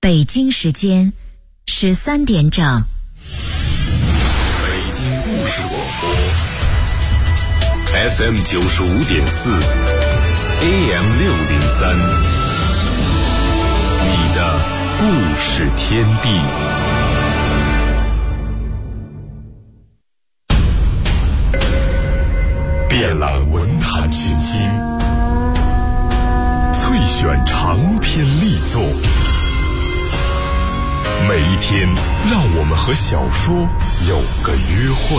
北京时间13点整。 北京故事广播 FM 95.4 AM 603，你的故事天地。遍览文坛群星，萃选长篇力作，每一天让我们和小说有个约会。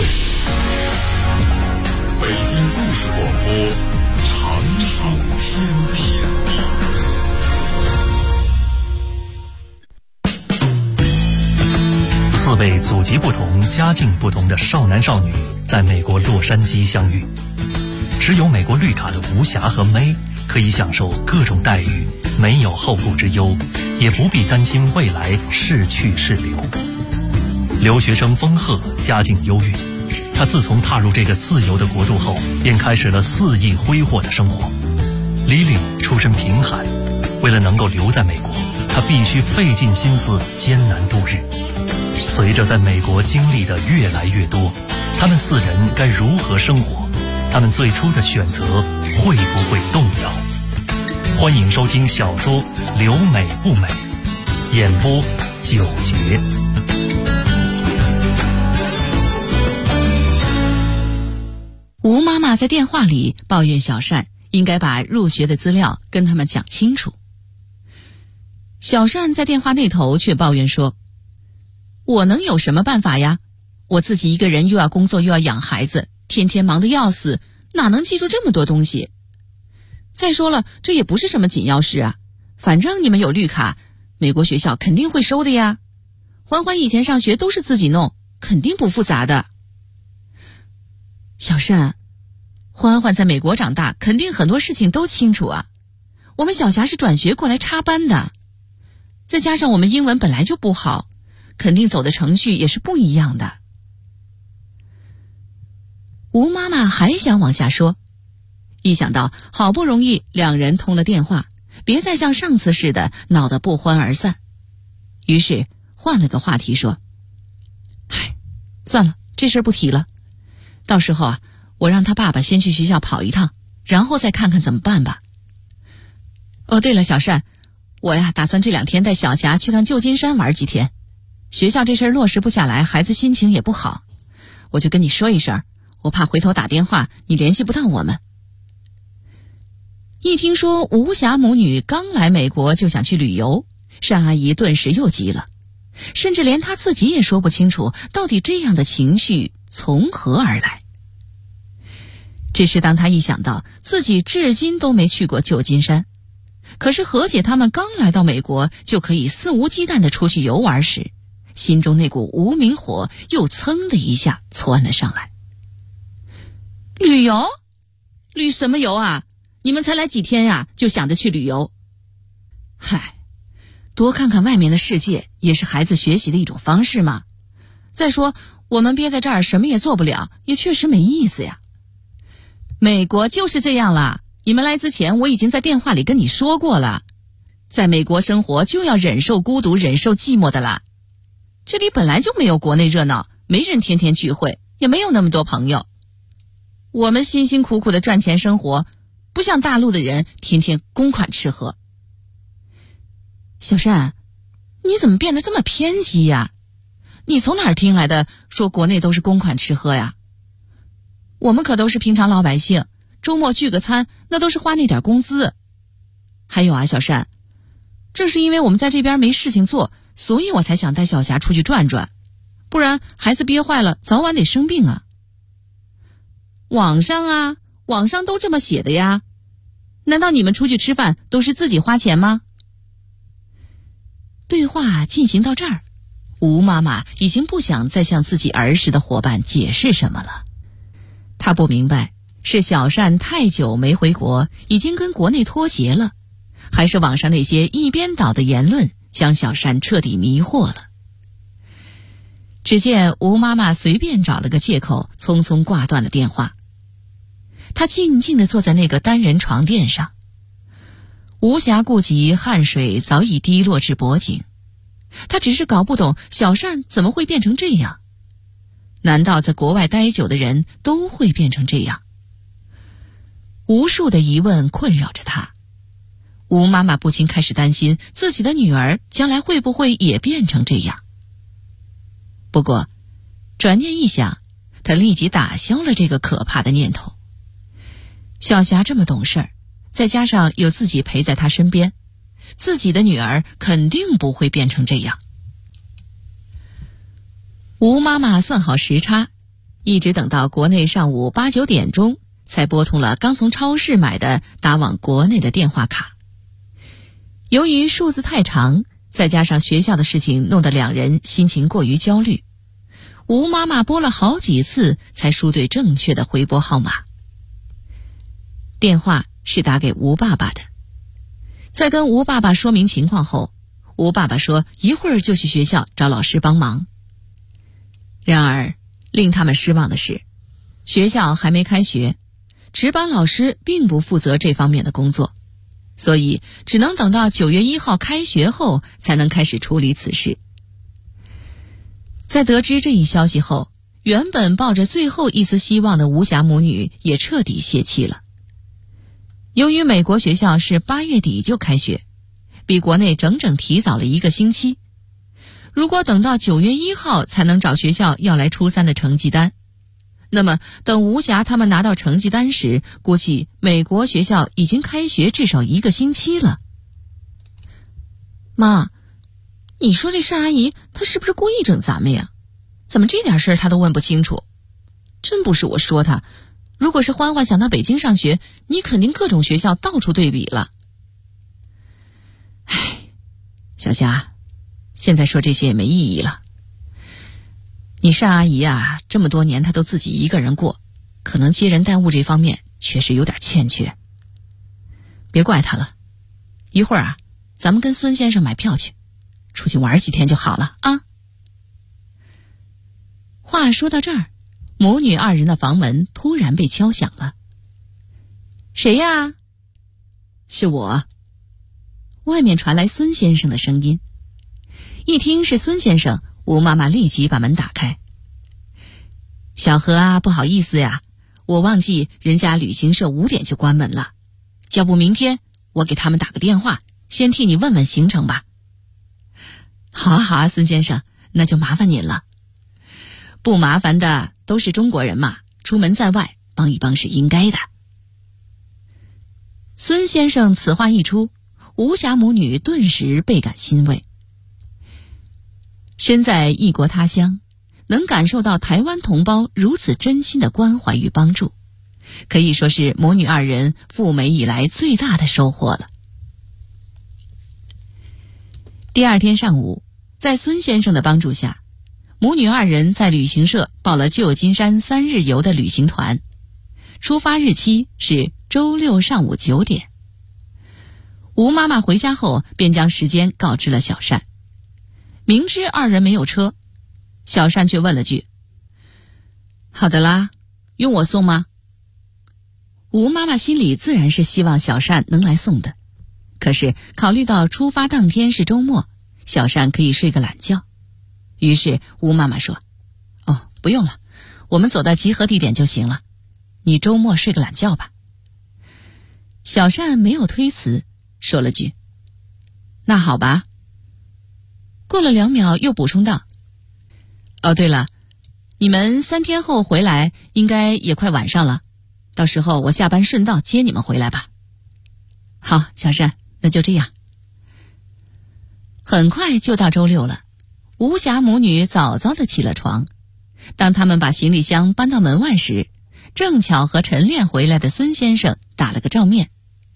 北京故事广播，长寿天地。 4位祖籍不同、家境不同的少男少女在美国洛杉矶相遇。持有美国绿卡的吴霞和May可以享受各种待遇，没有后顾之忧，也不必担心未来是去是留。留学生丰鹤家境优越，他自从踏入这个自由的国度后，便开始了肆意挥霍的生活。Lily出身贫寒，为了能够留在美国，他必须费尽心思艰难度日。随着在美国经历的越来越多，他们4人该如何生活？他们最初的选择会不会动摇？欢迎收听小说《留美不美》，演播9节。 吴妈妈在电话里抱怨小善应该把入学的资料跟他们讲清楚。小善在电话那头却抱怨说：“我能有什么办法呀？我自己一个人又要工作又要养孩子，天天忙得要死，哪能记住这么多东西？再说了，这也不是什么紧要事啊，反正你们有绿卡，美国学校肯定会收的呀。欢欢以前上学都是自己弄，肯定不复杂的。”小善，欢欢在美国长大，肯定很多事情都清楚啊。我们小霞是转学过来插班的，再加上我们英文本来就不好，肯定走的程序也是不一样的。吴妈妈还想往下说，一想到好不容易2人通了电话，别再像上次似的闹得不欢而散，于是换了个话题说：“算了，这事儿不提了。到时候啊，我让他爸爸先去学校跑一趟，然后再看看怎么办吧。哦，对了，小善，我呀打算这2天带小霞去趟旧金山玩几天。学校这事儿落实不下来，孩子心情也不好，我就跟你说一声，我怕回头打电话你联系不到我们。”一听说吴霞母女刚来美国就想去旅游，单阿姨顿时又急了，甚至连她自己也说不清楚到底这样的情绪从何而来。只是当她一想到自己至今都没去过旧金山，可是何姐他们刚来到美国就可以肆无忌惮地出去游玩时，心中那股无名火又噌的一下窜了上来。旅游？旅什么游啊？你们才来几天呀，就想着去旅游？多看看外面的世界也是孩子学习的一种方式嘛。再说我们憋在这儿什么也做不了，也确实没意思呀。美国就是这样啦，你们来之前我已经在电话里跟你说过了，在美国生活就要忍受孤独，忍受寂寞的啦。这里本来就没有国内热闹，没人天天聚会，也没有那么多朋友。我们辛辛苦苦的赚钱生活，不像大陆的人天天公款吃喝。小善，你怎么变得这么偏激呀？你从哪儿听来的说国内都是公款吃喝呀？我们可都是平常老百姓，周末聚个餐那都是花那点工资。还有啊，小善，正是因为我们在这边没事情做，所以我才想带小霞出去转转，不然孩子憋坏了早晚得生病啊。网上都这么写的呀，难道你们出去吃饭都是自己花钱吗？对话进行到这儿，吴妈妈已经不想再向自己儿时的伙伴解释什么了。她不明白，是小善太久没回国，已经跟国内脱节了，还是网上那些一边倒的言论将小善彻底迷惑了。只见吴妈妈随便找了个借口，匆匆挂断了电话。她静静地坐在那个单人床垫上，无暇顾及汗水早已滴落至脖颈， 他只是搞不懂小善怎么会变成这样。难道在国外待久的人都会变成这样？无数的疑问困扰着他。吴妈妈不禁开始担心自己的女儿将来会不会也变成这样。不过转念一想，他立即打消了这个可怕的念头。小霞这么懂事儿，再加上有自己陪在她身边，自己的女儿肯定不会变成这样。吴妈妈算好时差，一直等到国内上午8、9点钟，才拨通了刚从超市买的打往国内的电话卡。由于数字太长，再加上学校的事情弄得两人心情过于焦虑，吴妈妈拨了好几次才输对正确的回拨号码。电话是打给吴爸爸的。在跟吴爸爸说明情况后，吴爸爸说一会儿就去学校找老师帮忙。然而令他们失望的是，学校还没开学，值班老师并不负责这方面的工作，所以只能等到9月1号开学后才能开始处理此事。在得知这一消息后，原本抱着最后一丝希望的吴霞母女也彻底泄气了。由于美国学校是8月底就开学，比国内整整提早了1个星期。如果等到9月1号才能找学校要来初3的成绩单，那么等吴霞他们拿到成绩单时，估计美国学校已经开学至少1个星期了。妈，你说这单阿姨她是不是故意整咱们呀？怎么这点事儿她都问不清楚？真不是我说她，如果是欢欢想到北京上学，你肯定各种学校到处对比了。唉，小霞，现在说这些也没意义了。你单阿姨啊，这么多年她都自己一个人过，可能接人待物这方面确实有点欠缺。别怪她了，一会儿啊，咱们跟孙先生买票去，出去玩几天就好了啊。话说到这儿，母女2人的房门突然被敲响了。谁呀？是我。外面传来孙先生的声音。一听是孙先生，吴妈妈立即把门打开。小何啊，不好意思呀，我忘记人家旅行社5点就关门了，要不明天我给他们打个电话，先替你问问行程吧。好啊好啊，孙先生，那就麻烦您了。不麻烦的，都是中国人嘛，出门在外帮一帮是应该的。孙先生此话一出，吴霞母女顿时倍感欣慰。身在异国他乡，能感受到台湾同胞如此真心的关怀与帮助，可以说是母女2人赴美以来最大的收获了。第2天上午，在孙先生的帮助下，母女2人在旅行社报了旧金山3日游的旅行团，出发日期是周6上午9点。吴妈妈回家后便将时间告知了小善。明知2人没有车，小善却问了句：好的啦，用我送吗？吴妈妈心里自然是希望小善能来送的，可是考虑到出发当天是周末，小善可以睡个懒觉，于是吴妈妈说：哦，不用了，我们走到集合地点就行了，你周末睡个懒觉吧。小善没有推辞，说了句：那好吧。过了2秒又补充道：哦对了，你们3天后回来应该也快晚上了，到时候我下班顺道接你们回来吧。好，小善，那就这样。很快就到周6了，吴霞母女早早的起了床。当他们把行李箱搬到门外时，正巧和晨练回来的孙先生打了个照面。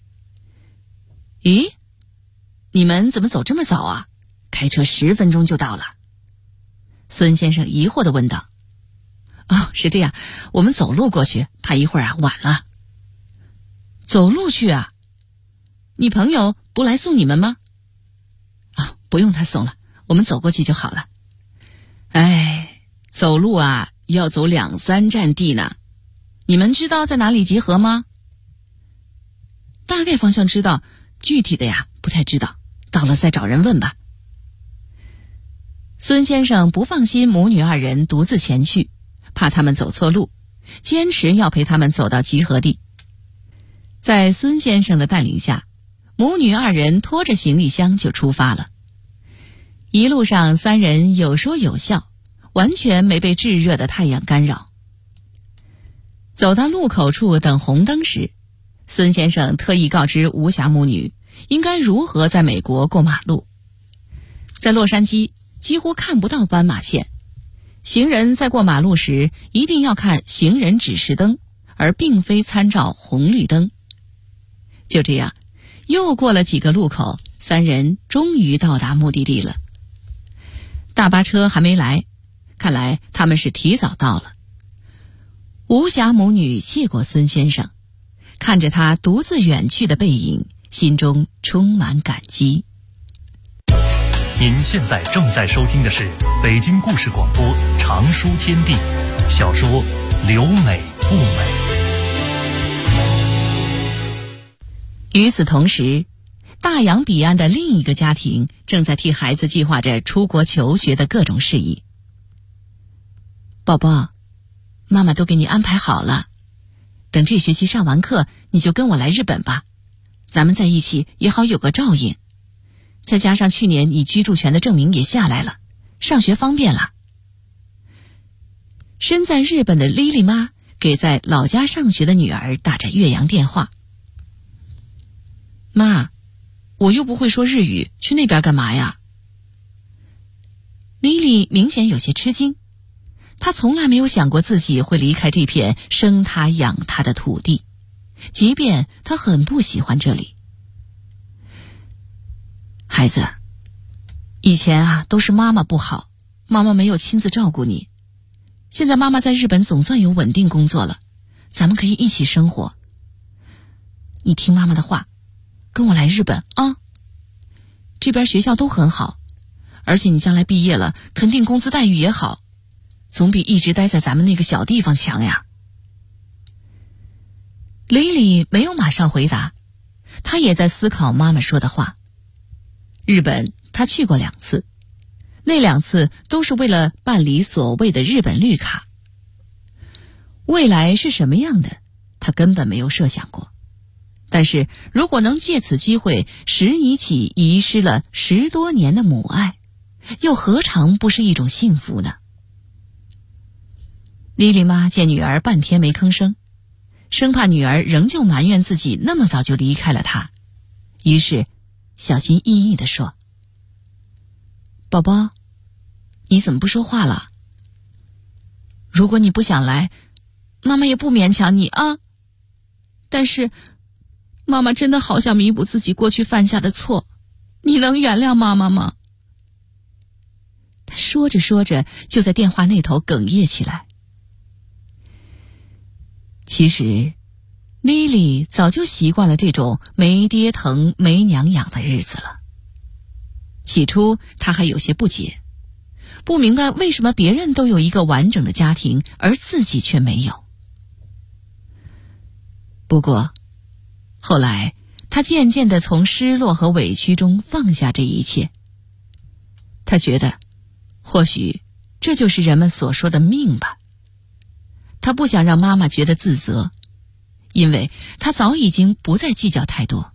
咦，你们怎么走这么早啊？开车10分钟就到了。孙先生疑惑地问道。哦，是这样，我们走路过去，怕一会儿晚了。走路去啊？你朋友不来送你们吗？不用他送了，我们走过去就好了。哎，走路啊，要走2、3站地呢。你们知道在哪里集合吗？大概方向知道，具体的呀不太知道，到了再找人问吧。 孙先生不放心母女二人独自前去，怕他们走错路，坚持要陪他们走到集合地。在孙先生的带领下，母女二人拖着行李箱就出发了。一路上三人有说有笑，完全没被炙热的太阳干扰。走到路口处等红灯时，孙先生特意告知吴霞母女应该如何在美国过马路。在洛杉矶几乎看不到斑马线，行人在过马路时一定要看行人指示灯，而并非参照红绿灯。就这样，又过了几个路口，三人终于到达目的地了。大巴车还没来，看来他们是提早到了。吴霞母女谢过孙先生，看着他独自远去的背影，心中充满感激。 您现在正在收听的是北京故事广播长书天地小说《留美不美》。 与此同时，大洋彼岸的另一个家庭正在替孩子计划着出国求学的各种事宜。宝宝，妈妈都给你安排好了，等这学期上完课，你就跟我来日本吧，咱们在一起也好有个照应。再加上去年你居住权的证明也下来了，上学方便了。身在日本的莉莉妈给在老家上学的女儿打着越洋电话。妈，我又不会说日语，去那边干嘛呀？莉莉明显有些吃惊，她从来没有想过自己会离开这片生她养她的土地，即便她很不喜欢这里。孩子，以前啊都是妈妈不好，妈妈没有亲自照顾你。现在妈妈在日本总算有稳定工作了，咱们可以一起生活。你听妈妈的话，跟我来日本啊！这边学校都很好，而且你将来毕业了，肯定工资待遇也好，总比一直待在咱们那个小地方强呀。莉莉没有马上回答，她也在思考妈妈说的话。日本她去过2次，那2次都是为了办理所谓的日本绿卡。未来是什么样的，她根本没有设想过。但是如果能借此机会使你起遗失了10多年的母爱，又何尝不是一种幸福呢？莉莉妈见女儿半天没吭声，生怕女儿仍旧埋怨自己那么早就离开了她，于是小心翼翼地说：宝宝，你怎么不说话了？如果你不想来，妈妈也不勉强你啊。但是妈妈真的好想弥补自己过去犯下的错，你能原谅妈妈吗？她说着说着，就在电话那头哽咽起来。其实莉莉早就习惯了这种没爹疼没娘养的日子了。起初她还有些不解，不明白为什么别人都有一个完整的家庭，而自己却没有。不过后来她渐渐地从失落和委屈中放下这一切。她觉得或许这就是人们所说的命吧。她不想让妈妈觉得自责，因为她早已经不再计较太多。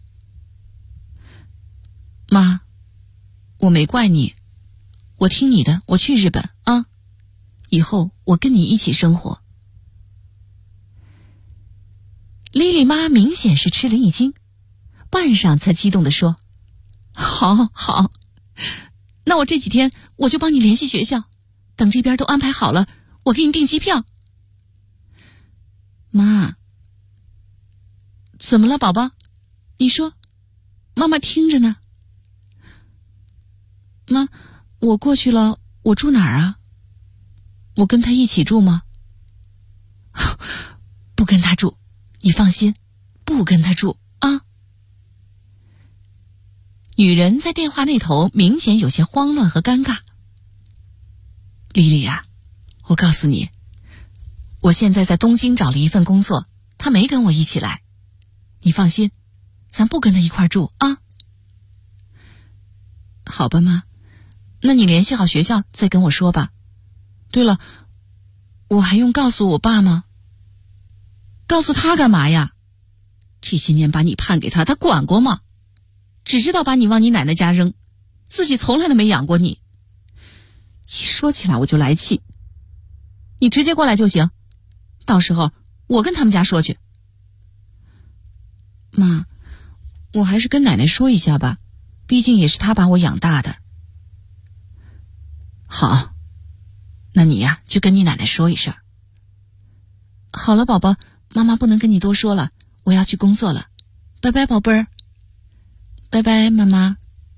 妈，我没怪你，我听你的，我去日本啊，以后我跟你一起生活。莉莉妈明显是吃了一惊，半晌才激动地说：好好，那我这几天我就帮你联系学校，等这边都安排好了，我给你订机票。妈，怎么了宝宝？你说，妈妈听着呢。妈，我过去了，我住哪儿啊？我跟他一起住吗？不跟他住，你放心，不跟他住啊。女人在电话那头明显有些慌乱和尴尬。莉莉啊，我告诉你，我现在在东京找了一份工作，他没跟我一起来。你放心，咱不跟他一块住啊。好吧妈， 那你联系好学校再跟我说吧。对了，我还用告诉我爸吗？告诉他干嘛呀？这些年把你判给他，他管过吗？只知道把你往你奶奶家扔，自己从来都没养过你。一说起来我就来气。你直接过来就行，到时候我跟他们家说去。妈，我还是跟奶奶说一下吧，毕竟也是她把我养大的。好，那你呀就跟你奶奶说一声。好了，宝宝，妈妈不能跟你多说了，我要去工作了，拜拜，宝贝儿。拜拜，妈妈。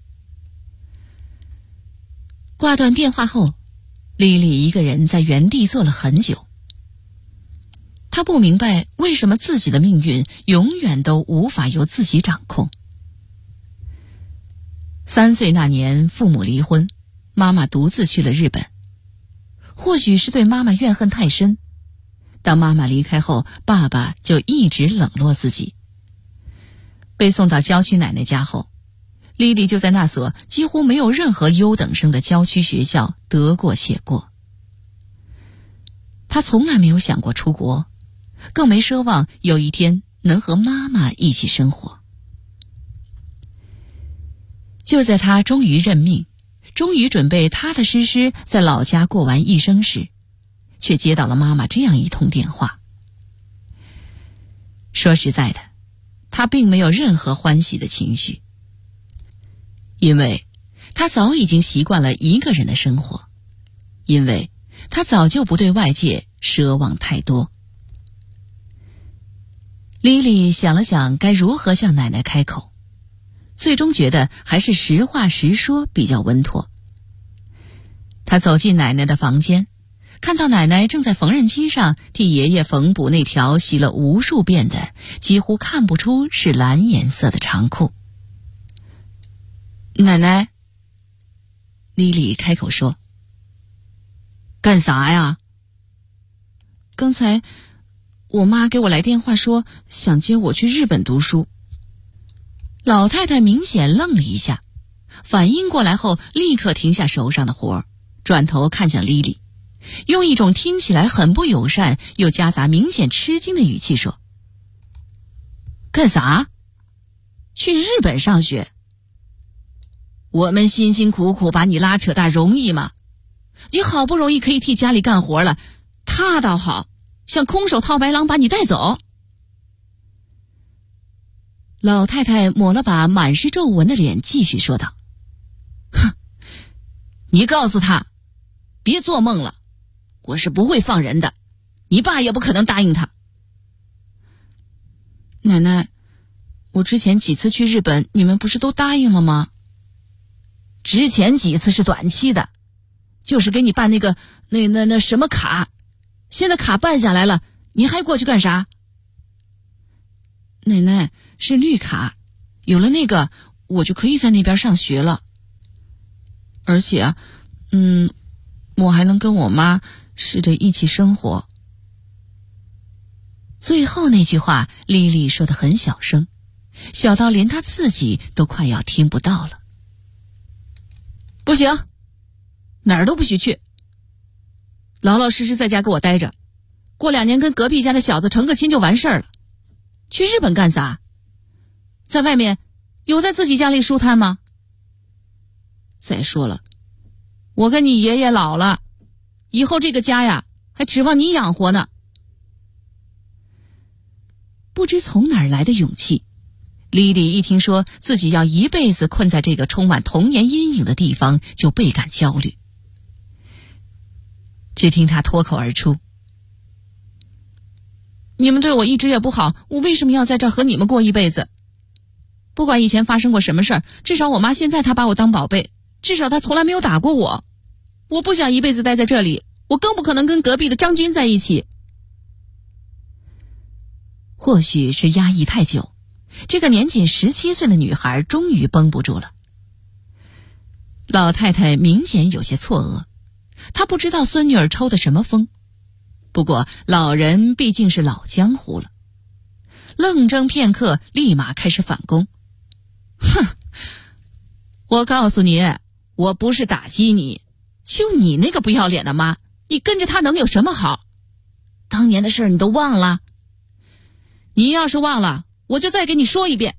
挂断电话后，莉莉一个人在原地坐了很久。她不明白为什么自己的命运永远都无法由自己掌控。3岁那年，父母离婚，妈妈独自去了日本。或许是对妈妈怨恨太深，当妈妈离开后，爸爸就一直冷落自己。被送到郊区奶奶家后，莉莉就在那所几乎没有任何优等生的郊区学校得过且过。她从来没有想过出国，更没奢望有一天能和妈妈一起生活。就在她终于认命，终于准备踏踏实实在老家过完一生时，却接到了妈妈这样一通电话。说实在的，她并没有任何欢喜的情绪，因为她早已经习惯了一个人的生活，因为她早就不对外界奢望太多。莉莉想了想该如何向奶奶开口，最终觉得还是实话实说比较稳妥。她走进奶奶的房间，看到奶奶正在缝纫机上替爷爷缝补那条洗了无数遍的几乎看不出是蓝颜色的长裤。奶奶，莉莉开口说。干啥呀？刚才我妈给我来电话说想接我去日本读书。老太太明显愣了一下，反应过来后立刻停下手上的活，转头看向莉莉，用一种听起来很不友善又夹杂明显吃惊的语气说：干啥？去日本上学？我们辛辛苦苦把你拉扯大容易吗？你好不容易可以替家里干活了，他倒好，像空手套白狼把你带走。老太太抹了把满是皱纹的脸，继续说道：哼，你告诉他别做梦了，我是不会放人的，你爸也不可能答应他。奶奶，我之前几次去日本你们不是都答应了吗？之前几次是短期的，就是给你办那个那什么卡，现在卡办下来了，你还过去干啥？奶奶，是绿卡，有了那个我就可以在那边上学了，而且我还能跟我妈试着一起生活。最后那句话莉莉说得很小声，小到连她自己都快要听不到了。不行，哪儿都不许去，老老实实在家给我待着，过2年跟隔壁家的小子成个亲就完事儿了。去日本干啥？在外面有在自己家里舒坦吗？再说了，我跟你爷爷老了，以后这个家呀还指望你养活呢。不知从哪儿来的勇气，莉莉一听说自己要一辈子困在这个充满童年阴影的地方，就倍感焦虑。只听她脱口而出：你们对我一直也不好，我为什么要在这儿和你们过一辈子？不管以前发生过什么事儿，至少我妈现在她把我当宝贝，至少她从来没有打过我。我不想一辈子待在这里，我更不可能跟隔壁的张军在一起。或许是压抑太久，这个年仅17岁的女孩终于绷不住了。老太太明显有些错愕，她不知道孙女儿抽的什么风，不过老人毕竟是老江湖了，愣怔片刻，立马开始反攻。哼，我告诉你， 我不是打击你，就你那个不要脸的妈，你跟着她能有什么好？当年的事儿你都忘了？你要是忘了，我就再给你说一遍。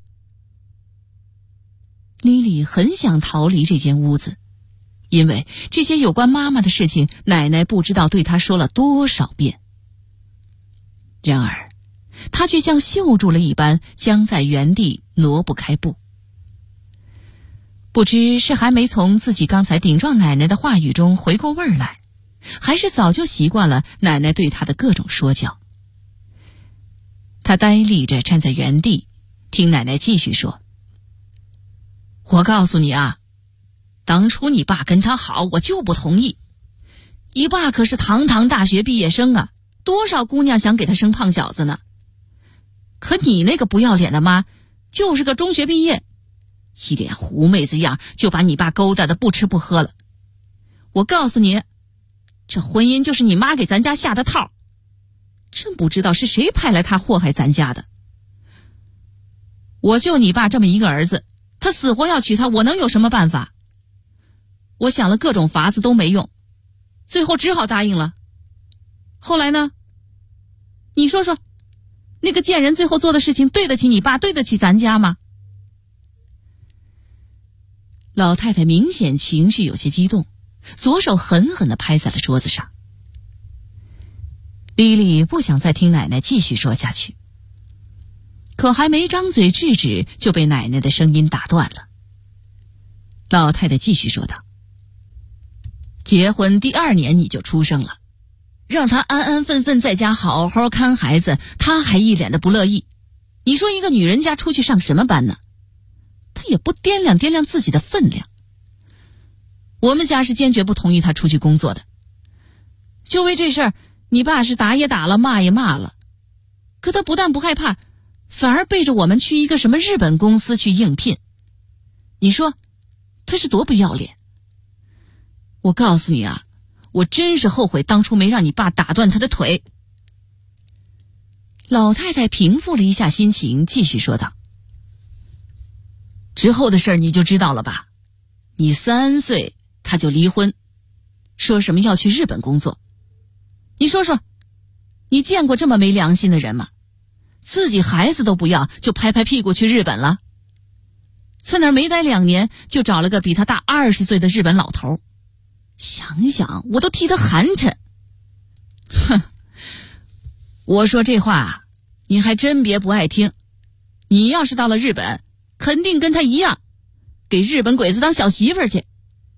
莉莉很想逃离这间屋子，因为这些有关妈妈的事情，奶奶不知道对她说了多少遍。然而，她却像锈住了一般，僵在原地挪不开步。不知是还没从自己刚才顶撞奶奶的话语中回过味儿来，还是早就习惯了奶奶对她的各种说教。她呆立着站在原地，听奶奶继续说：我告诉你啊，当初你爸跟他好，我就不同意。你爸可是堂堂大学毕业生啊，多少姑娘想给他生胖小子呢。可你那个不要脸的妈，就是个中学毕业，一脸狐妹子样，就把你爸勾搭得不吃不喝了。我告诉你，这婚姻就是你妈给咱家下的套，真不知道是谁派来他祸害咱家的。我就你爸这么一个儿子，他死活要娶她，我能有什么办法？我想了各种法子都没用，最后只好答应了。后来呢？你说说，那个贱人最后做的事情对得起你爸，对得起咱家吗？老太太明显情绪有些激动，左手狠狠地拍在了桌子上。莉莉不想再听奶奶继续说下去，可还没张嘴制止，就被奶奶的声音打断了。老太太继续说道：结婚第2年你就出生了，让他安安分分在家好好看孩子，他还一脸的不乐意。你说一个女人家出去上什么班呢？他也不掂量掂量自己的分量。我们家是坚决不同意他出去工作的。就为这事儿，你爸是打也打了，骂也骂了。可他不但不害怕，反而背着我们去一个什么日本公司去应聘。你说他是多不要脸？我告诉你啊，我真是后悔当初没让你爸打断他的腿。老太太平复了一下心情，继续说道：之后的事儿你就知道了吧？你3岁他就离婚，说什么要去日本工作。你说说，你见过这么没良心的人吗？自己孩子都不要，就拍拍屁股去日本了。在那儿没待2年，就找了个比他大20岁的日本老头。想想我都替他寒碜。哼，我说这话你还真别不爱听。你要是到了日本，肯定跟他一样，给日本鬼子当小媳妇儿去。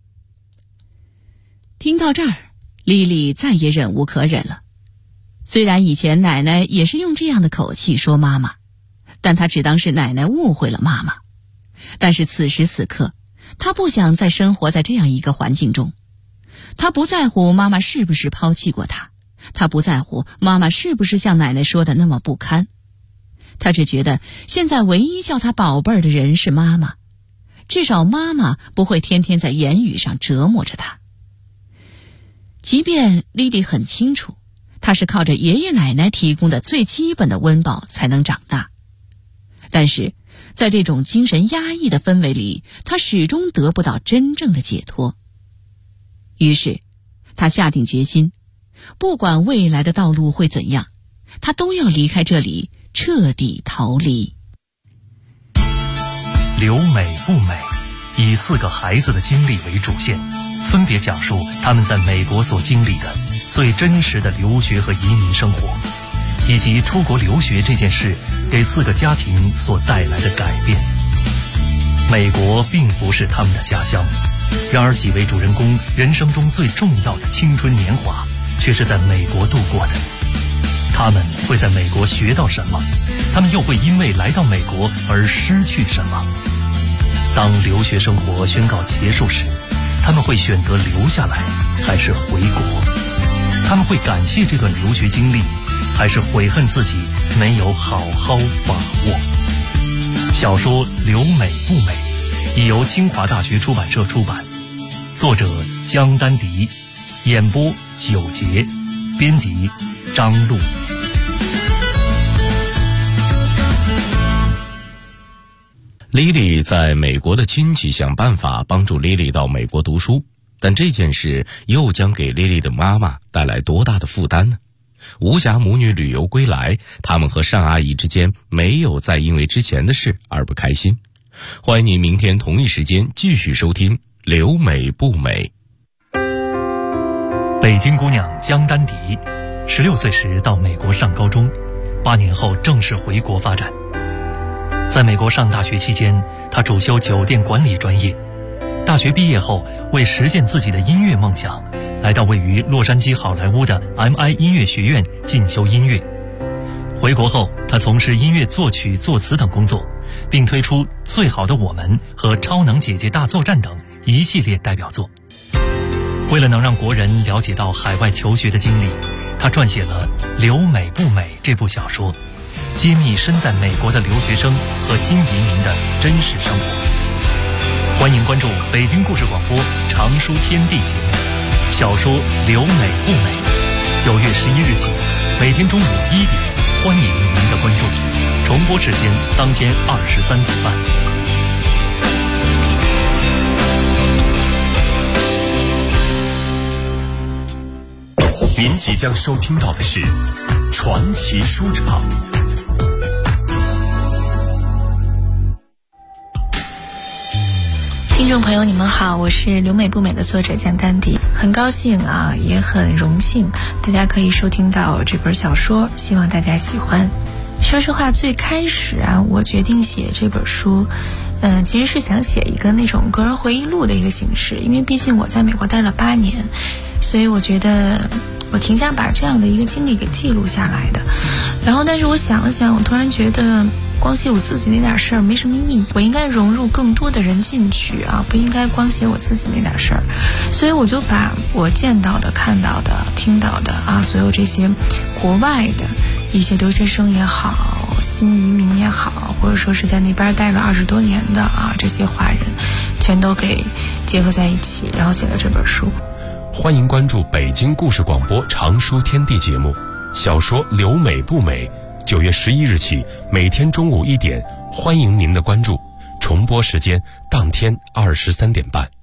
听到这儿，莉莉再也忍无可忍了。虽然以前奶奶也是用这样的口气说妈妈，但她只当是奶奶误会了妈妈。但是此时此刻，她不想再生活在这样一个环境中。她不在乎妈妈是不是抛弃过她，她不在乎妈妈是不是像奶奶说的那么不堪。她只觉得现在唯一叫她宝贝儿的人是妈妈，至少妈妈不会天天在言语上折磨着她。即便莉莉很清楚，她是靠着爷爷奶奶提供的最基本的温饱才能长大，但是在这种精神压抑的氛围里，她始终得不到真正的解脱。于是她下定决心，不管未来的道路会怎样，她都要离开这里，彻底逃离。 留美不美，以4个孩子的经历为主线，分别讲述他们在美国所经历的最真实的留学和移民生活，以及出国留学这件事给4个家庭所带来的改变。美国并不是他们的家乡，然而几位主人公人生中最重要的青春年华却是在美国度过的。他们会在美国学到什么？他们又会因为来到美国而失去什么？当留学生活宣告结束时，他们会选择留下来还是回国？他们会感谢这段留学经历，还是悔恨自己没有好好把握？小说《留美不美》已由清华大学出版社出版，作者江丹迪，演播9节，编辑张璐。 莉莉在美国的亲戚想办法帮助莉莉到美国读书，但这件事又将给莉莉的妈妈带来多大的负担呢？无暇母女旅游归来，他们和单阿姨之间没有再因为之前的事而不开心。欢迎您明天同一时间继续收听留美不美。 北京姑娘江丹迪16岁时到美国上高中，8年后正式回国发展。在美国上大学期间，她主修酒店管理专业。大学毕业后，为实现自己的音乐梦想，来到位于洛杉矶好莱坞的 MI 音乐学院进修音乐。回国后，她从事音乐作曲、作词等工作，并推出《最好的我们》和《超能姐姐大作战》等一系列代表作。为了能让国人了解到海外求学的经历，她撰写了《留美不美》这部小说，揭秘身在美国的留学生和新移民的真实生活。欢迎关注北京故事广播常书天地节目小说《留美不美》，9月11日起，每天中午1点，欢迎您的关注。重播时间当天23点半。 您即将收听到的是传奇书场。 听众朋友你们好，我是留美不美的作者江丹迪，很高兴啊，也很荣幸大家可以收听到这本小说，希望大家喜欢。说实话，最开始啊，我决定写这本书其实是想写一个那种个人回忆录的一个形式，因为毕竟我在美国待了8年，所以我觉得我挺想把这样的一个经历给记录下来的。然后但是我想了想，我突然觉得光写我自己那点事儿没什么意义，我应该融入更多的人进去啊，不应该光写我自己那点事儿。所以我就把我见到的、看到的、听到的啊，所有这些国外的一些留学生也好，新移民也好，或者说是在那边待了20多年的啊，这些华人全都给结合在一起，然后写了这本书。 欢迎关注北京故事广播常书天地节目小说《留美不美》，9月11日起，每天中午1点，欢迎您的关注。重播时间当天23点半。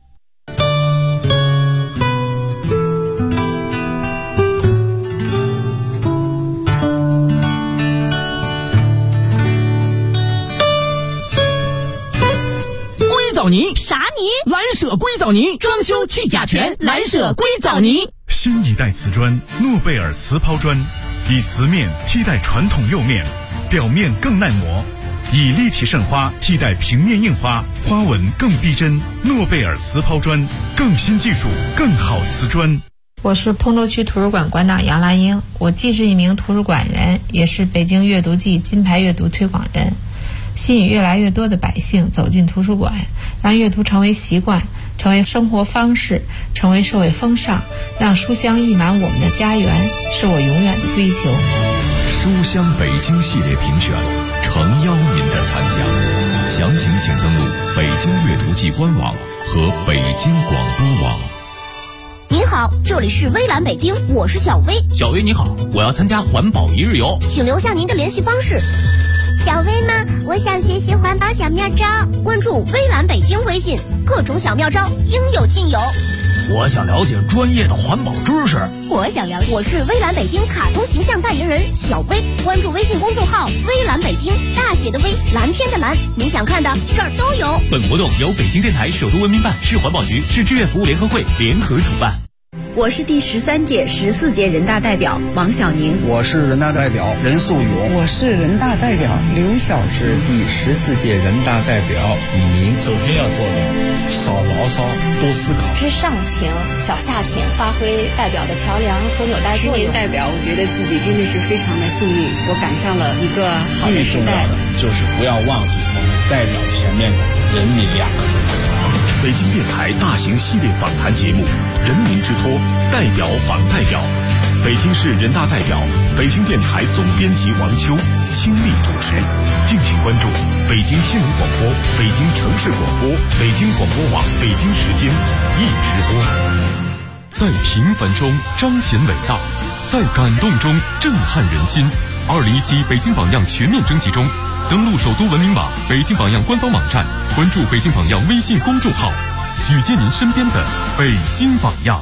硅藻泥啥泥？ 蓝舍硅藻泥，装修去甲醛，蓝舍硅藻泥。 新一代瓷砖诺贝尔瓷抛砖，以瓷面替代传统釉面，表面更耐磨，以立体渗花替代平面印花，花纹更逼真。诺贝尔瓷抛砖，更新技术，更好瓷砖。 我是通州区图书馆馆长杨兰英，我既是一名图书馆人，也是北京阅读季金牌阅读推广人，吸引越来越多的百姓走进图书馆，让阅读成为习惯，成为生活方式，成为社会风尚，让书香溢满我们的家园，是我永远的追求。 书香北京系列评选诚邀您的参加，详情请登录北京阅读季官网和北京广播网。 您好，这里是微蓝北京，我是小薇。 小薇你好，我要参加环保一日游， 请留下您的联系方式。 小薇吗？我想学习环保小妙招， 关注微蓝北京微信，各种小妙招应有尽有。 我想了解专业的环保知识。 我是微蓝北京卡通形象代言人小薇，关注微信公众号微蓝北京，大写的微，蓝天的蓝，您想看的这儿都有。 本活动由北京电台首都文明办、市环保局、市志愿服务联合会联合主办。 我是第13届、14届人大代表王小宁。 我是人大代表任素勇。 我是人大代表刘晓琪。 是第14届人大代表李明。 首先要做的少牢骚，多思考。 知上情，小下情，发挥代表的桥梁和纽带作用。 10年代表，我觉得自己真的是非常的幸运，我赶上了一个好的时代。 最重要的就是不要忘记我们代表前面的人民2个字。 北京电台大型系列访谈节目《人民之托》代表访代表，北京市人大代表，北京电台总编辑王秋倾力主持。敬请关注北京新闻广播、北京城市广播、北京广播网北京时间一直播。在平凡中彰显伟大，在感动中震撼人心。2017北京榜样全面征集中， 登录首都文明网、北京榜样官方网站，关注北京榜样微信公众号，举荐您身边的北京榜样。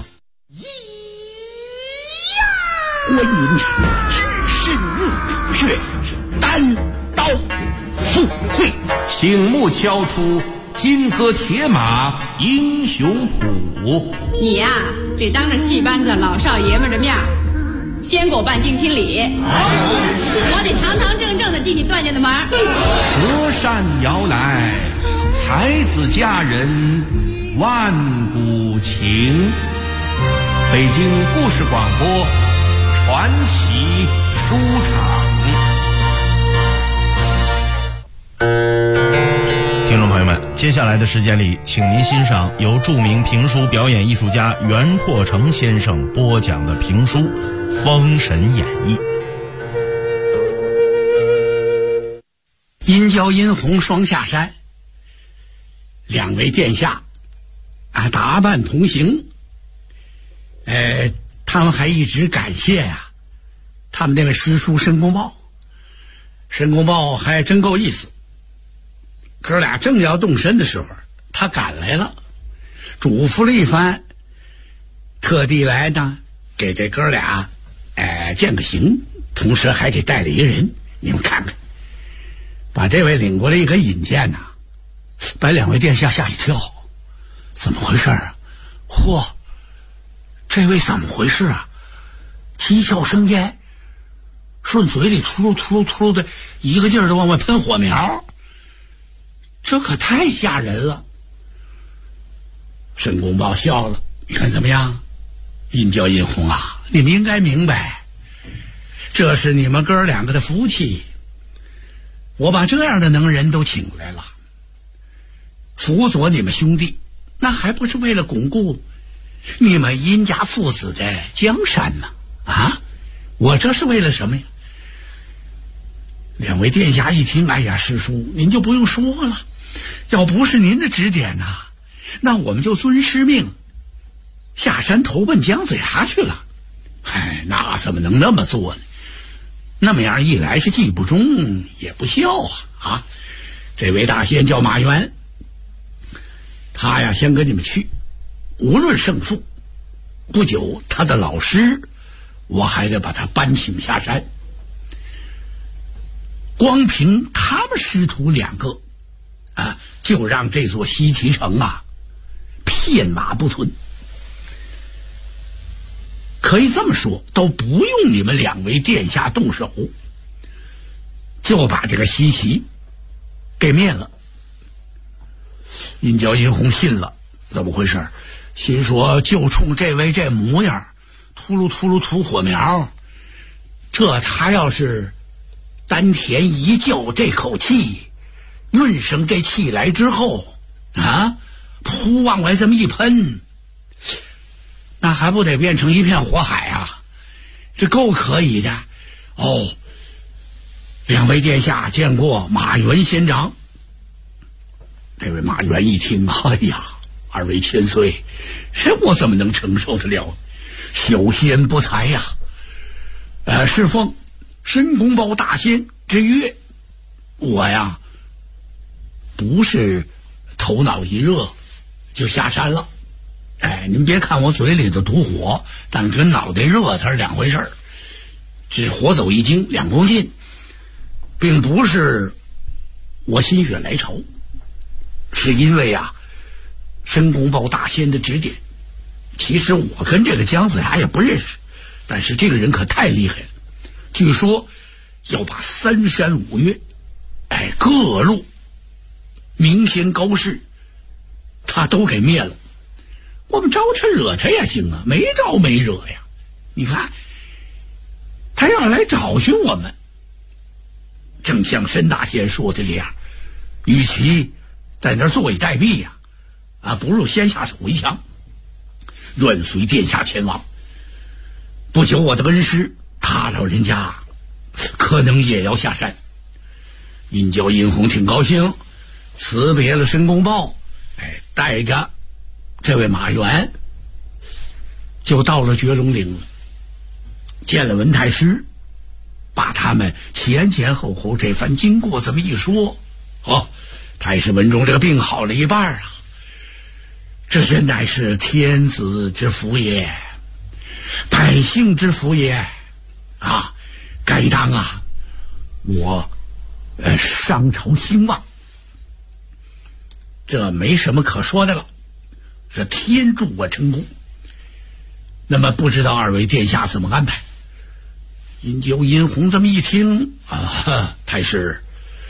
观音知事入血，单刀赴会， 醒目敲出金戈铁马英雄谱。 你呀，得当着戏班子老少爷们的面先给我办定亲礼，我得堂堂正正的进你段家的门。 隔山摇来，才子佳人万古情。北京故事广播传奇书场。 听众朋友们，接下来的时间里，请您欣赏由著名评书表演艺术家袁阔成先生播讲的评书《封神演义》。 殷郊、殷红双下山，两位殿下打扮同行。他们还一直感谢他们那位师叔申公豹。申公豹还真够意思，哥俩正要动身的时候，他赶来了，嘱咐了一番，特地来呢给这哥俩饯个行，同时还得带了一个人。你们看看，把这位领过来一个引荐把两位殿下吓一跳。怎么回事啊？嚯，这位怎么回事啊？七窍生烟，顺嘴里秃噜秃噜秃噜的一个劲儿的往外喷火苗，这可太吓人了。申公豹笑了，你看怎么样？殷郊、殷红啊，你们应该明白，这是你们哥两个的福气。我把这样的能人都请来了，辅佐你们兄弟，那还不是为了巩固你们殷家父子的江山吗？我这是为了什么呀？两位殿下一听，哎呀，师叔您就不用说了，要不是您的指点那我们就遵师命下山投奔姜子牙去了。那怎么能那么做呢？那么样一来是既不忠也不孝这位大仙叫马元，他呀先跟你们去，无论胜负，不久他的老师我还得把他搬请下山。光凭他们师徒两个就让这座西岐城片瓦不存。可以这么说，都不用你们两位殿下动手，就把这个西岐给灭了。殷郊、殷红信了，怎么回事？心说就冲这位这模样，秃噜秃噜吐火苗，这他要是丹田一叫这口气，运生这气来之后噗往外这么一喷，那还不得变成一片火海这够可以的。两位殿下见过马元仙长。这位马元一听，哎呀，二位千岁，我怎么能承受得了？小仙不才是奉申公豹大仙之约，我呀不是头脑一热就下山了。您别看我嘴里的毒火，但跟脑袋热它是两回事儿。只火走一惊两公斤，并不是我心血来潮，是因为申公豹大仙的指点。其实我跟这个姜子牙也不认识，但是这个人可太厉害了，据说要把三山五岳各路名仙高士他都给灭了。我们招他惹他也行没招没惹呀。你看他要来找寻我们，正像申大仙说的这样，与其在那儿坐以待毙不如先下手为强。愿随殿下前往。不久我的恩师他老人家可能也要下山。殷郊、殷红挺高兴，辞别了申公豹，带着这位马元就到了绝龙岭了，见了文太师， 把他们前前后后这番经过这么一说，太师文忠这个病好了一半啊！这真乃是天子之福也，百姓之福也啊！该当啊，我上朝兴旺，这没什么可说的了，这天助我成功。那么不知道二位殿下怎么安排？殷九殷红这么一听啊，太师，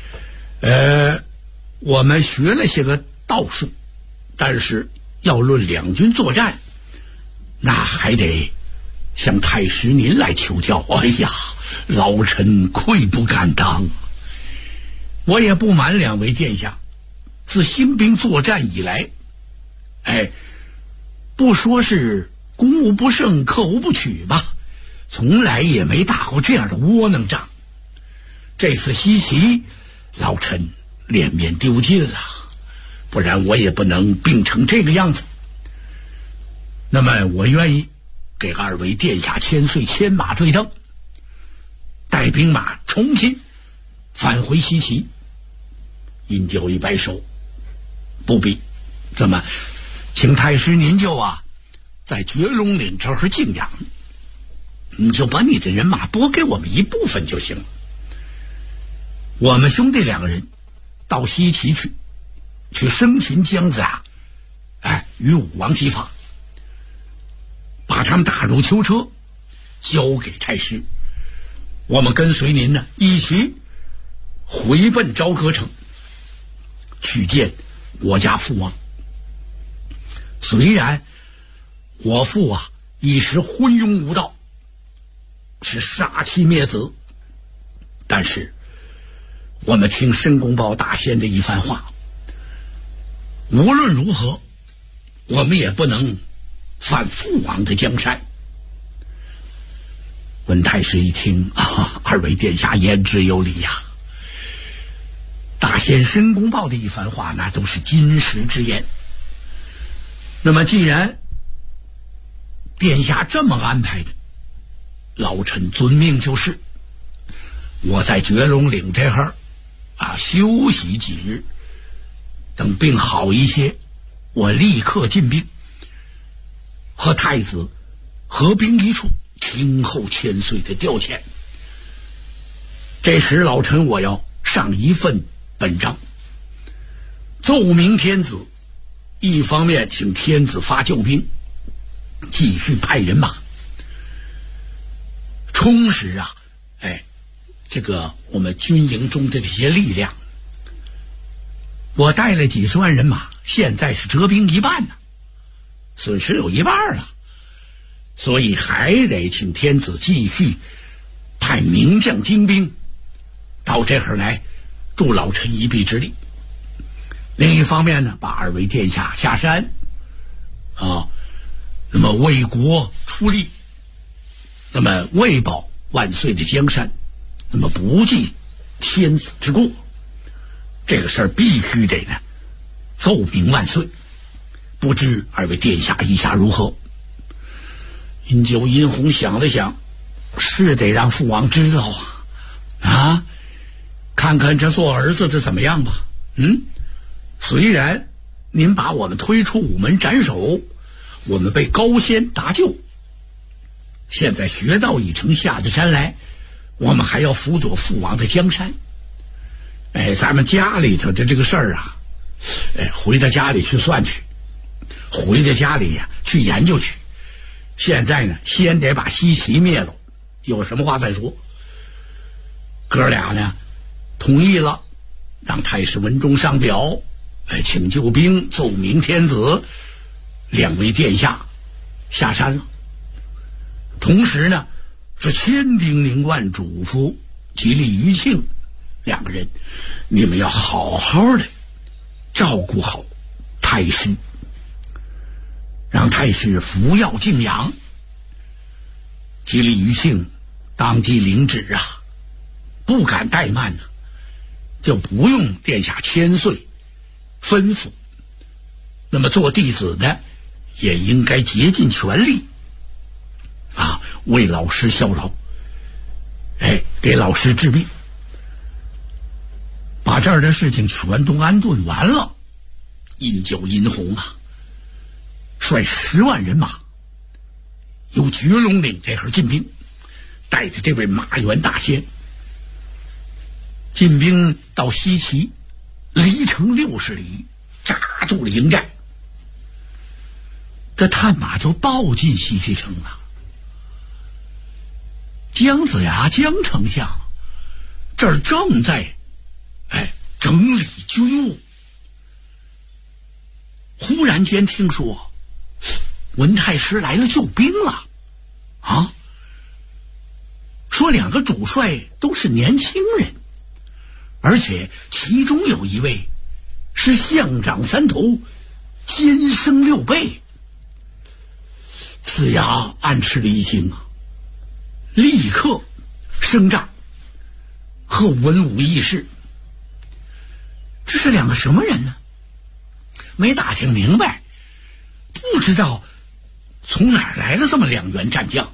我们学了些个道术，但是要论两军作战，那还得向太师您来求教。哎呀，老臣愧不敢当。我也不瞒两位殿下，自兴兵作战以来，不说是攻无不胜克无不取吧，从来也没打过这样的窝囊仗。这次西岐，老臣脸面丢尽了，不然我也不能病成这个样子。那么我愿意给二位殿下千岁牵马追灯，带兵马重新返回西岐。殷九一摆手，不必，这么请太师您就在绝龙岭这儿静养，你就把你的人马拨给我们一部分就行了。我们兄弟两个人到西岐去生擒姜子牙，与武王激发，把他们打入囚车，交给太师。我们跟随您呢，一起回奔朝歌城，去见我家父王。虽然我父一时昏庸无道，是杀妻灭子，但是我们听申公豹大仙的一番话，无论如何我们也不能犯父王的江山。文太师一听二位殿下言之有理呀，大仙申公豹的一番话那都是金石之言。那么既然殿下这么安排的，老臣遵命就是。我在绝龙岭这会儿休息几日，等病好一些，我立刻进兵，和太子合兵一处，听候千岁的调遣。这时老臣我要上一份本章，奏明天子，一方面请天子发救兵，继续派人马充实这个我们军营中的这些力量。我带了几十万人马，现在是折兵一半呢，损失有一半了，所以还得请天子继续派名将精兵到这会儿来助老臣一臂之力。另一方面呢，把二位殿下下山那么为国出力，那么为保万岁的江山，那么不记天子之过，这个事儿必须得呢奏明万岁。不知二位殿下意下如何？殷九殷红想了想，是得让父王知道看看这做儿子的怎么样吧。虽然您把我们推出午门斩首，我们被高仙搭救，现在学道已成，下得山来，我们还要辅佐父王的江山。咱们家里头的这个事儿回到家里去算去，回到家里去研究去。现在呢，先得把西岐灭了，有什么话再说。哥俩呢同意了，让太师文忠上表，请救兵，奏明天子，两位殿下下山了。同时呢是千叮咛万嘱咐吉利余庆两个人，你们要好好的照顾好太师，让太师服药静养。吉利余庆当即领旨不敢怠慢就不用殿下千岁吩咐。那么做弟子的也应该竭尽全力为老师效劳。 给老师治病，把这儿的事情全都安顿完了。殷郊殷洪啊，率10万人马，由绝龙岭这会儿进兵，带着这位马元大仙进兵到西岐，离城60里，扎住了营寨。这探马就报进西岐城了。姜子牙姜丞相这儿正在整理军务，忽然间听说文太师来了救兵了啊！说2个主帅都是年轻人，而且其中有一位是象长3头，监生6倍。子牙暗吃了一惊啊，立刻升帐和文武议事。这是2个什么人呢？没打听明白，不知道从哪儿来了这么2员战将。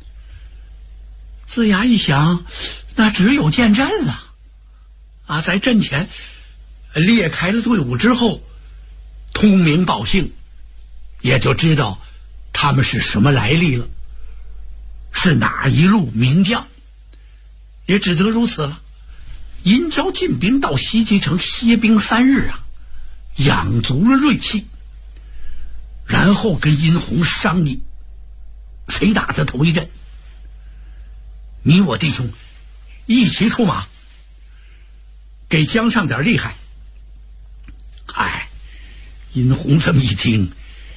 子牙一想，那只有见阵了啊！在阵前列开了队伍之后，通名报姓，也就知道他们是什么来历了，是哪一路名将，也只得如此了。殷郊进兵到西岐城，歇兵3日啊，养足了锐气，然后跟殷洪商议，谁打的头一阵，你我弟兄一起出马，给姜上点厉害。殷洪这么一听，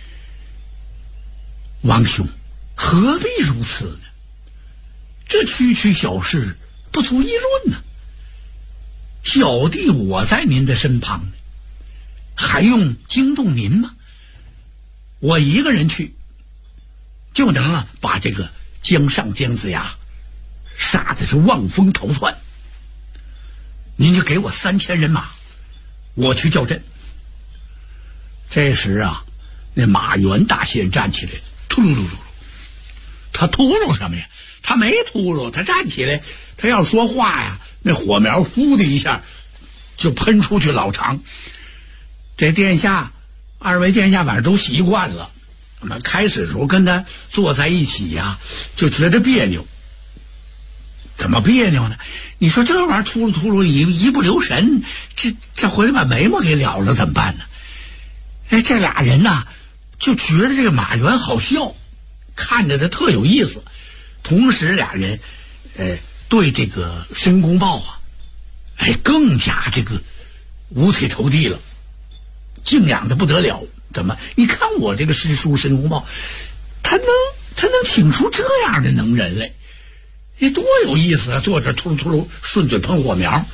王兄何必如此呢？这区区小事不足议论呢。小弟我在您的身旁呢，还用惊动您吗？我一个人去就能把这个姜尚姜子牙杀的是望风逃窜。您就给我3000人马，我去叫阵。这时啊，那马元大仙站起来了，突噜噜噜噜。他秃噜什么呀？他没秃噜，他站起来，他要说话呀，那火苗呼的一下就喷出去老长。这殿下2位殿下反正都习惯了，我们开始的时候跟他坐在一起呀，就觉得别扭。怎么别扭呢？你说这玩意儿秃噜秃噜一不留神，这回把眉毛给了了怎么办呢？这俩人呐，就觉得这个马元好笑，看着他特有意思。同时俩人对这个申公豹啊更加这个五体投地了，敬仰的不得了。怎么你看我这个师叔申公豹，他能请出这样的能人来，多有意思啊！坐这秃噜秃噜顺嘴喷火苗。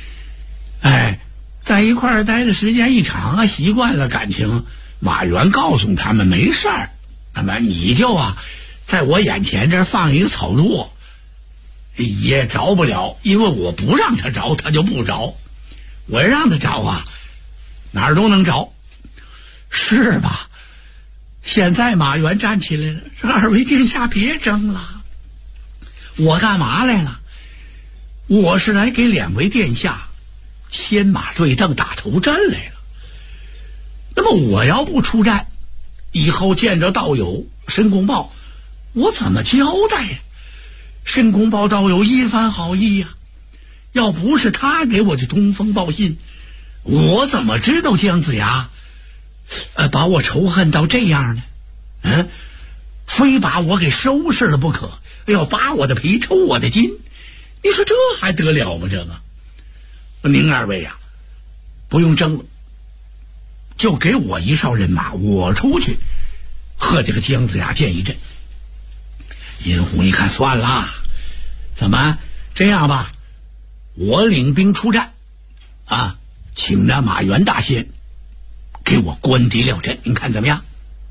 在一块儿待的时间一长啊，习惯了，感情马元告诉他们没事儿，那么你就在我眼前这放一个草垛也着不了，因为我不让他着他就不着，我让他着哪儿都能着，是吧？现在马元站起来了，说2位殿下别争了，我干嘛来了？我是来给2位殿下牵马对凳打头阵来了。那么我要不出战，以后见着道友申公豹，我怎么交代呀？申公豹道友一番好意呀，要不是他给我这通风报信，我怎么知道姜子牙把我仇恨到这样呢？非把我给收拾了不可，要扒我的皮抽我的筋，你说这还得了吗？这个您2位呀，不用争了，就给我1哨人马，我出去和这个姜子牙见一阵。殷洪一看算了，怎么这样吧，我领兵出战请那马元大仙给我关敌料阵，您看怎么样？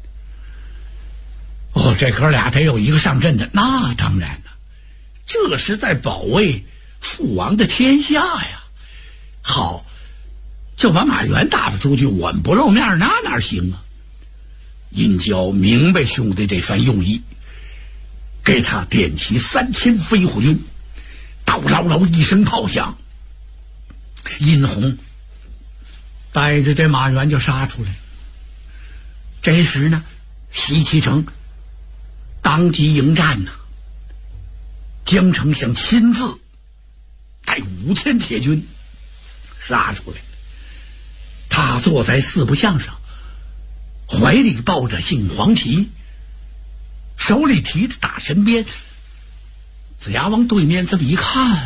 这哥俩得有一个上阵的，那当然了，这是在保卫父王的天下呀。好，就把马元打发出去，我们不露面，那哪行啊？殷郊明白兄弟这番用意，给他点齐3000飞虎军， 叨唠唠一声炮响，殷红带着这马元就杀出来。这时呢，西岐城当即迎战呢，江丞相亲自带5000铁军杀出来。他坐在四不像上，怀里抱着杏黄旗，手里提着大神鞭。子牙往对面这么一看，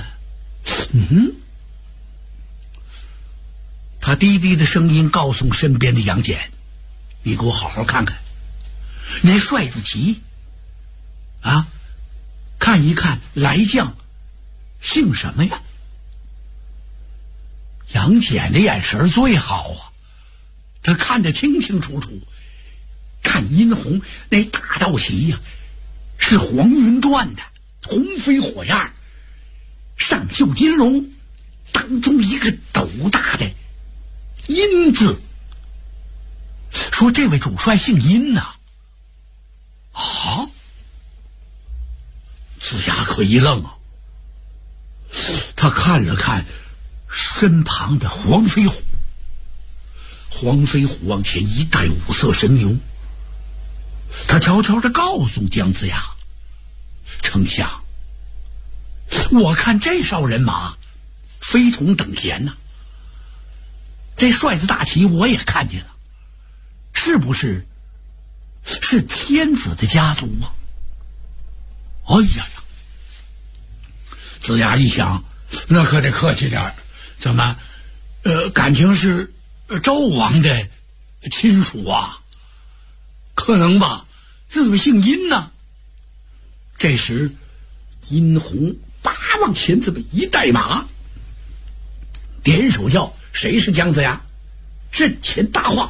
他低低的声音告诉身边的杨戬：“你给我好好看看，那帅字旗啊，看一看来将姓什么呀？”杨戬的眼神最好啊，他看得清清楚楚。看殷红那大道旗呀，是黄云缎的，红飞火焰，上绣金龙，当中一个斗大的殷字。说这位主帅姓殷呐。啊！子牙可一愣啊，他看了看身旁的黄飞虎。黄飞虎往前一带五色神牛，他悄悄地告诉姜子牙：“丞相，我看这哨人马非同等闲呐。这帅字大旗我也看见了，是不是天子的家族啊？”哎呀呀！子牙一想，那可得客气点，怎么感情是周王的亲属啊？可能吧，这怎么姓殷呢？这时殷红叭往前这么一带马，点手叫：“谁是姜子牙？阵前搭话。”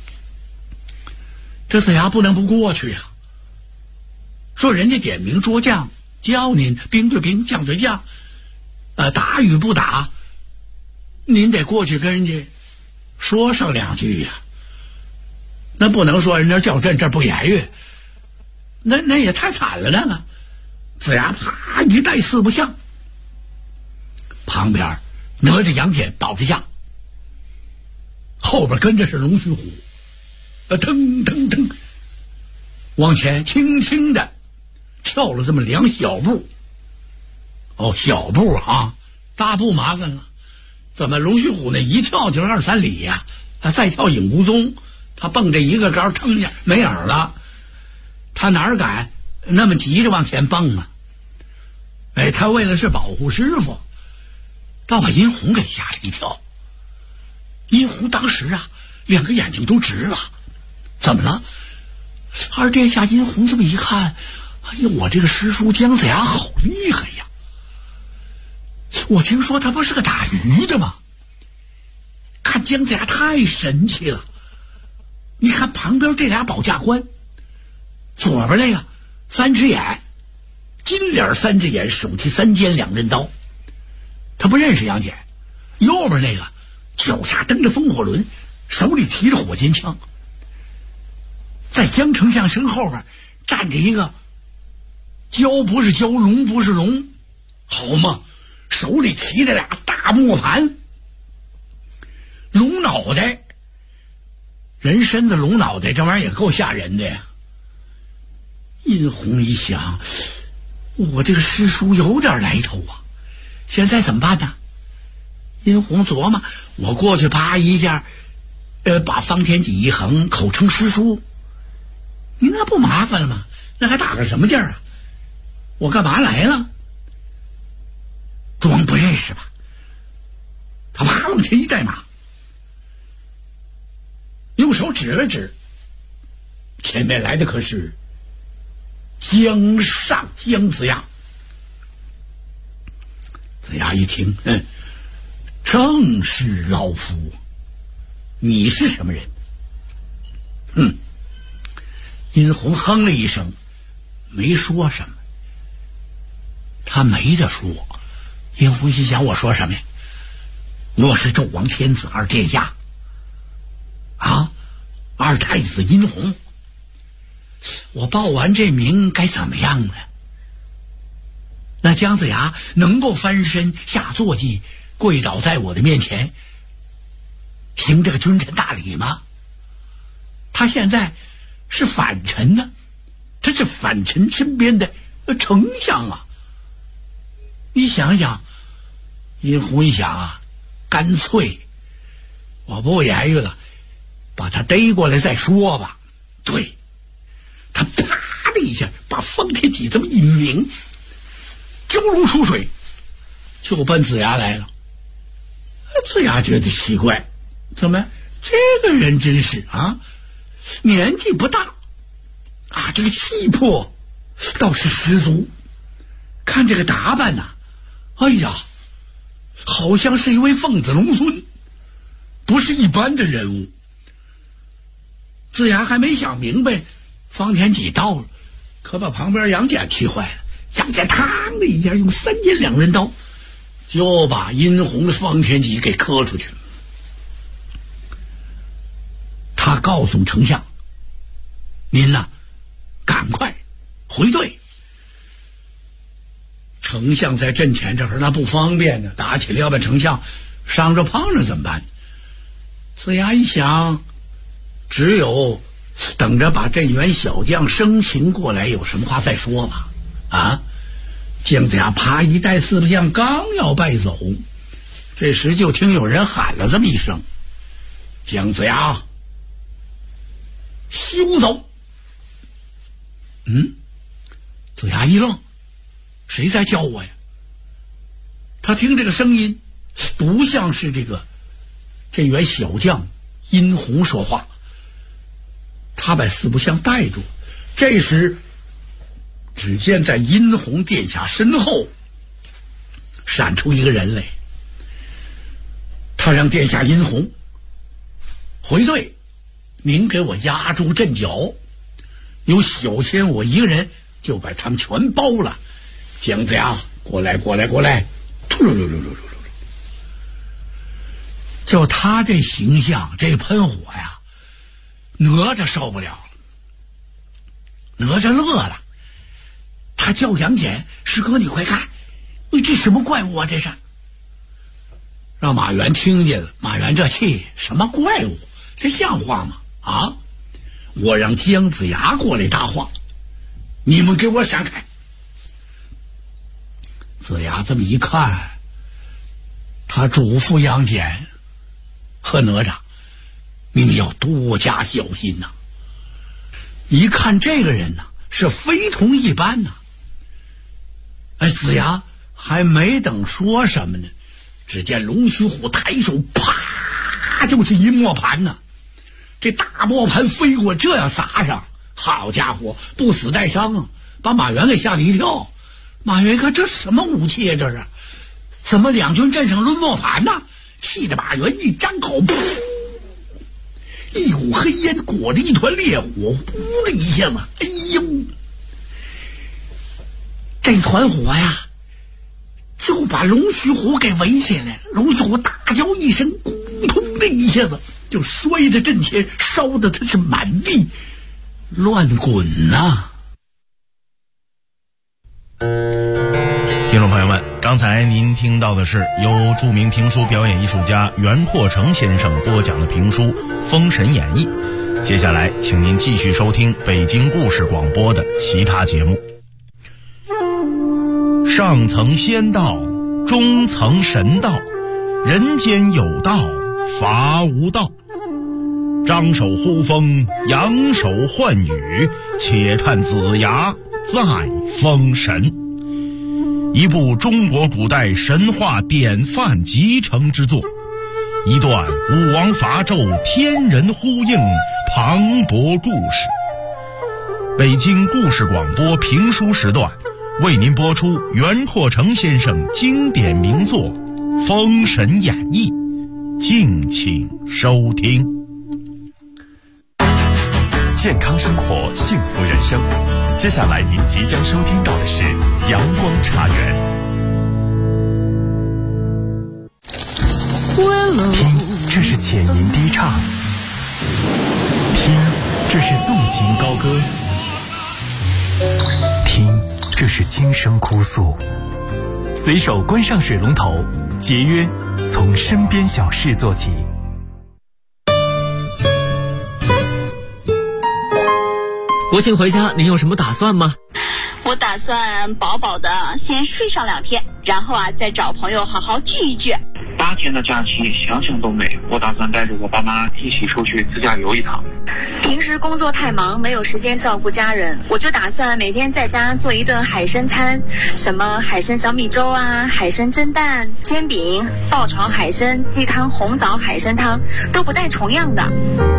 这子牙不能不过去呀，说人家点名捉将，教您兵对兵，将对将，打与不打，您得过去跟人家说上两句呀。那不能说人家叫阵，这不言语，那也太惨了那个。子牙啪一带四不像，旁边哪吒杨戬保着将，后边跟着是龙须虎，腾腾腾往前轻轻的跳了这么2小步。哦，小步啊，大步麻烦了。怎么龙须虎那一跳就是2-3里呀？再跳影无踪，他蹦这一个杆腾一下没影了，他哪敢那么急着往前蹦啊？哎，他为了是保护师傅，倒把殷红给吓了一跳。殷红当时啊2个眼睛都直了，怎么了？二殿下殷红这么一看，哎呀，我这个师叔姜子牙好厉害呀！我听说他不是个打鱼的吗？看姜子牙太神气了。你看旁边这俩保驾官，左边那个3只眼，金脸3只眼，手提3尖2刃刀，他不认识杨戬。右边那个脚下蹬着风火轮，手里提着火尖枪，在姜丞相身后边站着一个蛟不是蛟，龙不是龙，好嘛，手里提着俩大磨盘，龙脑袋，人身的龙脑袋，这玩意儿也够吓人的呀。殷红一想，我这个师叔有点来头啊，现在怎么办呢？殷红琢磨，我过去啪一下，把方天戟一横，口称师叔，你那不麻烦了吗？那还打个什么劲儿啊？我干嘛来了？装不认识吧？他啪往前一带马，用手指了指，前面来的可是姜尚姜子牙。子牙一听，正是老夫。你是什么人？殷红哼了一声，没说什么。他没得说。殷红心想，我说什么呀？我是纣王天子二殿下啊，二太子殷红。我报完这名该怎么样呢？ 那姜子牙能够翻身下坐骑，跪倒在我的面前，行这个君臣大礼吗？他现在是反臣呢，他是反臣身边的丞相啊。你想想，殷红一想啊，干脆我不言语了，把他逮过来再说吧。对，他啪的一下把方天戟这么一拧，蛟龙出水，就奔子牙来了。子牙觉得奇怪，怎么这个人真是啊，年纪不大啊，这个气魄倒是十足，看这个打扮呐，哎呀，好像是一位凤子龙孙，不是一般的人物。子牙还没想明白，方天戟到了，可把旁边杨戬气坏了。杨戬嘡的一下用3尖2人刀就把殷红的方天戟给磕出去了。他告诉丞相，您呐，赶快回队。丞相在阵前这会儿那不方便呢，打起来要把丞相伤着胖着怎么办？子牙一想，只有等着把这员小将生擒过来，有什么话再说吧。啊！姜子牙啪一带四不像，刚要败走，这时就听有人喊了这么一声：“姜子牙，休走！”子牙一愣，谁在叫我呀？他听这个声音，不像是这员小将殷红说话。他把四不像带住，这时只见在殷红殿下身后闪出一个人来，他让殿下殷红回队，您给我压住阵脚，有小仙我一个人就把他们全包了。姜子牙，过来过来过来！突噜噜噜噜噜噜！就他这形象，这喷火呀，哪吒受不了了，哪吒乐了。他叫杨戬：“师哥，你快看，这什么怪物啊？这是！”让马援听见了，马援这气，什么怪物？这像话吗？啊！我让姜子牙过来搭话，你们给我闪开！子牙这么一看，他嘱咐杨戬和哪吒：“你们要多加小心呐！一看这个人呐，是非同一般呐！”子牙还没等说什么呢，只见龙须虎抬手，啪，就是一磨盘呐！这大磨盘飞过，这样撒上，好家伙，不死带伤啊，把马援给吓了一跳。马援一看，这什么武器啊？这是怎么两军阵上抡磨盘呢？气得马援一张口，噗，一股黑烟裹着一团烈火，呼的一下子，哎呦！这团火呀，就把龙须虎给围起来了。龙须虎大叫一声，咕通的一下子就摔在阵前，烧得他是满地乱滚呐！ 听众朋友们，刚才您听到的是由著名评书表演艺术家袁阔成先生播讲的评书《封神演义》。接下来，请您继续收听北京故事广播的其他节目。上层仙道，中层神道，人间有道，伐无道。张手呼风，扬手唤雨，且看子牙再封神。一部中国古代神话典范集成之作，一段武王伐纣天人呼应磅礴故事。北京故事广播评书时段为您播出袁阔成先生经典名作《封神演义》，敬请收听。 健康生活，幸福人生。接下来您即将收听到的是阳光茶园。 听，这是浅吟低唱；听，这是纵情高歌；听，这是轻声哭诉。 随手关上水龙头，节约从身边小事做起。 国庆回家您有什么打算吗？ 我打算饱饱的先睡上2天，然后再找朋友好好聚一聚。 8天的假期想想都美，我打算带着我爸妈一起出去自驾游一趟。 平时工作太忙，没有时间照顾家人，我就打算每天在家做一顿海参餐，什么海参小米粥啊，海参蒸蛋、煎饼、爆炒海参、鸡汤、红枣海参汤，都不带重样的。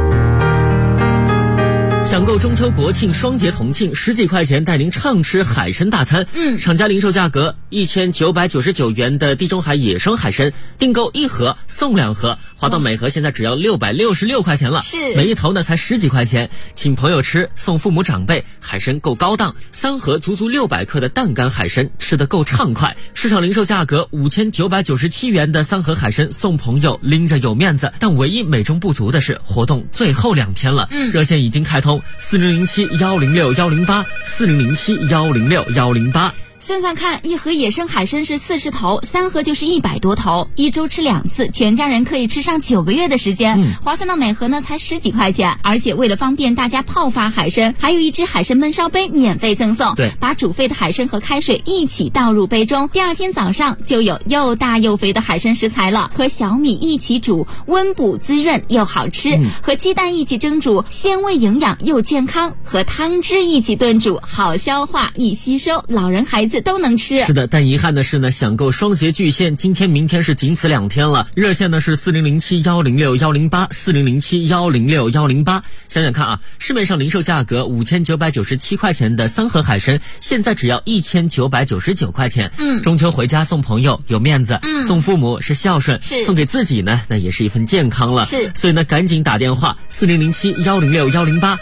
享购中秋国庆双节同庆，10几块钱带您畅吃海参大餐。厂家零售价格1999元的地中海野生海参，订购1盒送2盒，划到每盒现在只要666块钱了。 是， 每一头呢才10几块钱，请朋友吃，送父母长辈，海参够高档。3盒足足600克的淡干海参，吃得够畅快。市场零售价格5997元的3盒海参，送朋友拎着有面子。但唯一美中不足的是，活动最后2天了，热线已经开通。4007-106-108 4007-106-108。 算算看，1盒野生海参是40头，3盒就是100多头，1周吃2次，全家人可以吃上9个月的时间，划算到每盒呢才10几块钱。而且为了方便大家泡发海参，还有一只海参焖烧杯免费赠送。 对， 把煮沸的海参和开水一起倒入杯中，第2天早上就有又大又肥的海参食材了。和小米一起煮，温补滋润又好吃；和鸡蛋一起蒸煮，鲜味营养又健康；和汤汁一起炖煮，好消化易吸收，老人孩子都能吃。 是的，但遗憾的是呢，享购双节巨献，今天明天是仅此2天了。热线呢是4007-106-108 4007-106-108。想想看啊，市面上零售价格5997块钱的3盒海参，现在只要1999块钱。中秋回家送朋友有面子，送父母是孝顺，送给自己呢那也是一份健康了。所以呢赶紧打电话4007-106-108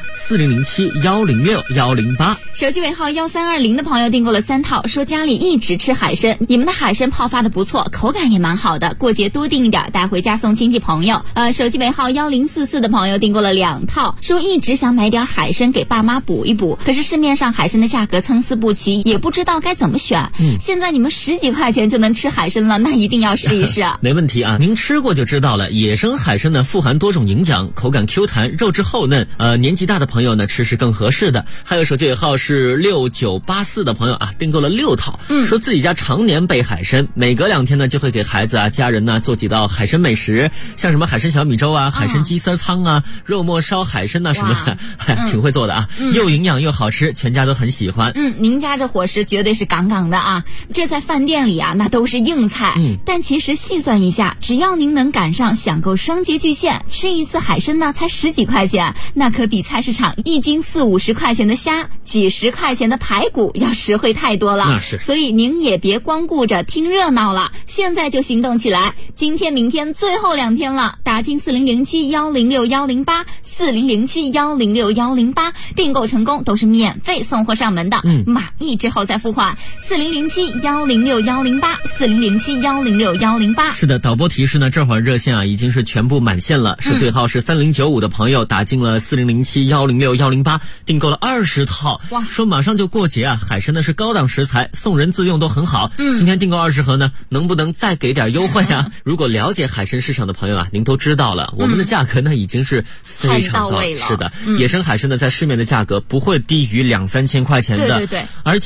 4007-106-108。 手机尾号1320的朋友订购了3套，说家里一直吃海参，你们的海参泡发的不错，口感也蛮好的，过节多订一点带回家送亲戚朋友。手机尾号1044的朋友订购了2套，说一直想买点海参给爸妈补一补，可是市面上海参的价格参差不齐，也不知道该怎么选。现在你们10几块钱就能吃海参了，那一定要试一试。 没问题啊，您吃过就知道了。野生海参呢富含多种营养，口感 Q 弹，肉质厚嫩，年纪大的朋友呢吃是更合适的。还有手机尾号是6984的朋友啊，订购了6套，说自己家常年备海参，每隔2天呢就会给孩子啊家人呢做几道海参美食，像什么海参小米粥啊、海参鸡丝汤啊、肉末烧海参啊什么的，挺会做的啊，又营养又好吃，全家都很喜欢。 您家这伙食绝对是杠杠的啊，这在饭店里啊那都是硬菜。但其实细算一下，只要您能赶上享购双节巨献，吃一次海参呢才10几块钱，那可比菜市场1斤40-50块钱的虾、几十块钱的排骨要实惠太多了。 那是， 所以您也别光顾着听热闹了，现在就行动起来。今天明天最后2天了，打进4007-106-108 4007-106-108，订购成功都是免费送货上门的，满意之后再付款。4007-106-108 4007-106-108。 是的，导播提示呢，这会儿热线啊已经是全部满线了，是最号是3095的朋友打进了4007-106-108，订购了20套。哇，说马上就过节啊，海参呢是高档食材，送人自用都很好。今天订购20盒呢，能不能再给点优惠啊？如果了解海参市场的朋友啊，您都知道了，我们的价格呢已经是非常高了。是的，野生海参呢在市面的价格不会低于2-3千块钱的。 对， 而